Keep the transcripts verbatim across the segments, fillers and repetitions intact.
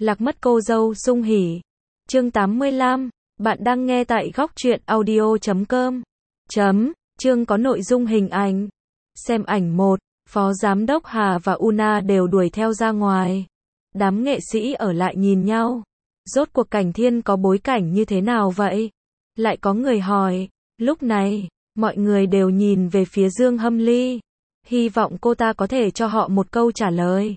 Lạc mất cô dâu Dung Hỉ. Chương tám mươi lăm. Bạn đang nghe tại góc truyện audio chấm com. Chấm. Chương có nội dung hình ảnh. Xem ảnh một. Phó Giám đốc Hà và Una đều đuổi theo ra ngoài. Đám nghệ sĩ ở lại nhìn nhau. Rốt cuộc Cảnh Thiên có bối cảnh như thế nào vậy? Lại có người hỏi. Lúc này, mọi người đều nhìn về phía Dương Hâm Ly. Hy vọng cô ta có thể cho họ một câu trả lời.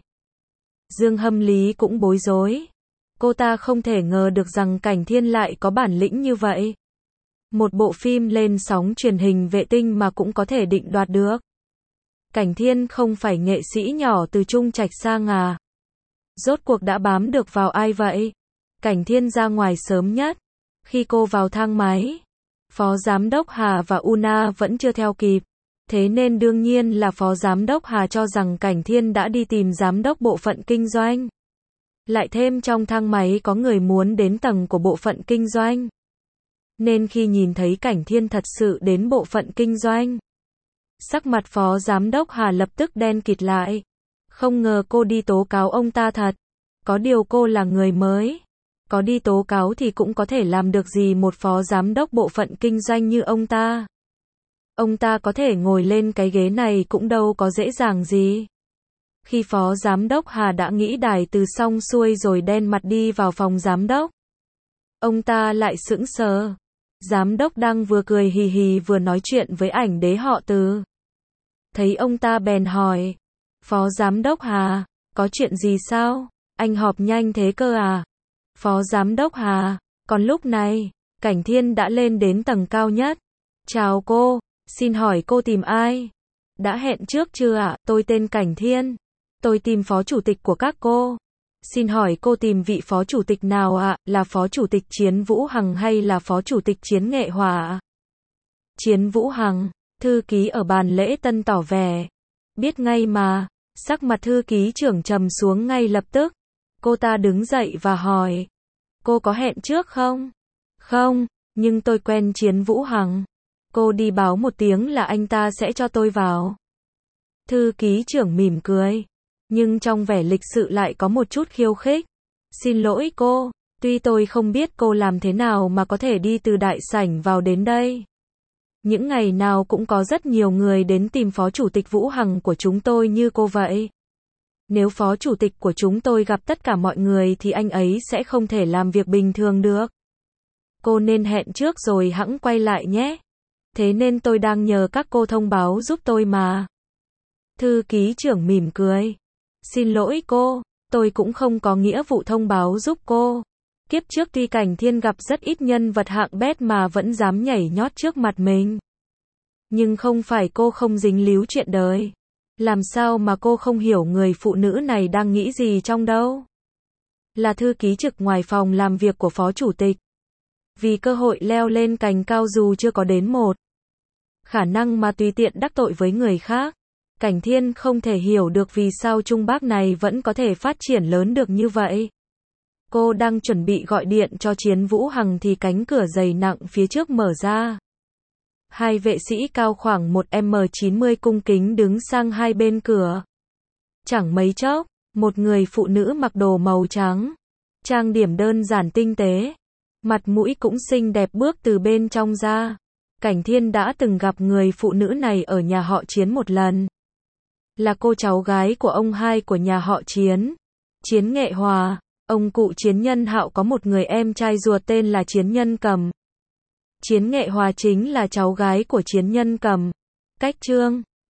Dương Hâm Lý cũng bối rối. Cô ta không thể ngờ được rằng Cảnh Thiên lại có bản lĩnh như vậy. Một bộ phim lên sóng truyền hình vệ tinh mà cũng có thể định đoạt được. Cảnh Thiên không phải nghệ sĩ nhỏ từ Trung Trạch sang à? Rốt cuộc đã bám được vào ai vậy? Cảnh Thiên ra ngoài sớm nhất. Khi cô vào thang máy, Phó Giám đốc Hà và Una vẫn chưa theo kịp. Thế nên đương nhiên là Phó Giám đốc Hà cho rằng Cảnh Thiên đã đi tìm Giám đốc bộ phận kinh doanh. Lại thêm trong thang máy có người muốn đến tầng của bộ phận kinh doanh. Nên khi nhìn thấy Cảnh Thiên thật sự đến bộ phận kinh doanh, sắc mặt Phó Giám đốc Hà lập tức đen kịt lại. Không ngờ cô đi tố cáo ông ta thật. Có điều cô là người mới. Có đi tố cáo thì cũng có thể làm được gì một Phó Giám đốc bộ phận kinh doanh như ông ta. Ông ta có thể ngồi lên cái ghế này cũng đâu có dễ dàng gì. Khi Phó Giám đốc Hà đã nghĩ đài từ xong xuôi rồi đen mặt đi vào phòng giám đốc. Ông ta lại sững sờ. Giám đốc đang vừa cười hì hì vừa nói chuyện với ảnh đế họ Từ. Thấy ông ta bèn hỏi. Phó Giám đốc Hà, có chuyện gì sao? Anh họp nhanh thế cơ à? Phó Giám đốc Hà, còn lúc này, Cảnh Thiên đã lên đến tầng cao nhất. Chào cô, xin hỏi cô tìm ai? Đã hẹn trước chưa ạ? Tôi tên Cảnh Thiên. Tôi tìm phó chủ tịch của các cô. Xin hỏi cô tìm vị phó chủ tịch nào ạ? Là phó chủ tịch Chiến Vũ Hằng hay là phó chủ tịch Chiến Nghệ Hòa? Chiến Vũ Hằng, thư ký ở bàn lễ tân tỏ vẻ. Biết ngay mà, sắc mặt thư ký trưởng trầm xuống ngay lập tức. Cô ta đứng dậy và hỏi. Cô có hẹn trước không? Không, nhưng tôi quen Chiến Vũ Hằng. Cô đi báo một tiếng là anh ta sẽ cho tôi vào. Thư ký trưởng mỉm cười. Nhưng trong vẻ lịch sự lại có một chút khiêu khích. Xin lỗi cô, tuy tôi không biết cô làm thế nào mà có thể đi từ đại sảnh vào đến đây. Những ngày nào cũng có rất nhiều người đến tìm phó chủ tịch Vũ Hằng của chúng tôi như cô vậy. Nếu phó chủ tịch của chúng tôi gặp tất cả mọi người thì anh ấy sẽ không thể làm việc bình thường được. Cô nên hẹn trước rồi hẵng quay lại nhé. Thế nên tôi đang nhờ các cô thông báo giúp tôi mà. Thư ký trưởng mỉm cười. Xin lỗi cô, tôi cũng không có nghĩa vụ thông báo giúp cô. Kiếp trước tuy Cảnh Thiên gặp rất ít nhân vật hạng bét mà vẫn dám nhảy nhót trước mặt mình. Nhưng không phải cô không dính líu chuyện đời. Làm sao mà cô không hiểu người phụ nữ này đang nghĩ gì trong đâu. Là thư ký trực ngoài phòng làm việc của phó chủ tịch. Vì cơ hội leo lên cành cao dù chưa có đến một. Khả năng mà tùy tiện đắc tội với người khác. Cảnh Thiên không thể hiểu được vì sao Trung Bắc này vẫn có thể phát triển lớn được như vậy. Cô đang chuẩn bị gọi điện cho Chiến Vũ Hằng thì cánh cửa dày nặng phía trước mở ra. Hai vệ sĩ cao khoảng một mét chín mươi cung kính đứng sang hai bên cửa. Chẳng mấy chốc, một người phụ nữ mặc đồ màu trắng, trang điểm đơn giản tinh tế, mặt mũi cũng xinh đẹp bước từ bên trong ra. Cảnh Thiên đã từng gặp người phụ nữ này ở nhà họ Chiến một lần. Là cô cháu gái của ông hai của nhà họ Chiến, Chiến Nghệ Hòa. Ông cụ Chiến Nhân Hạo có một người em trai ruột tên là Chiến Nhân Cầm. Chiến Nghệ Hòa chính là cháu gái của Chiến Nhân Cầm. Cách Trương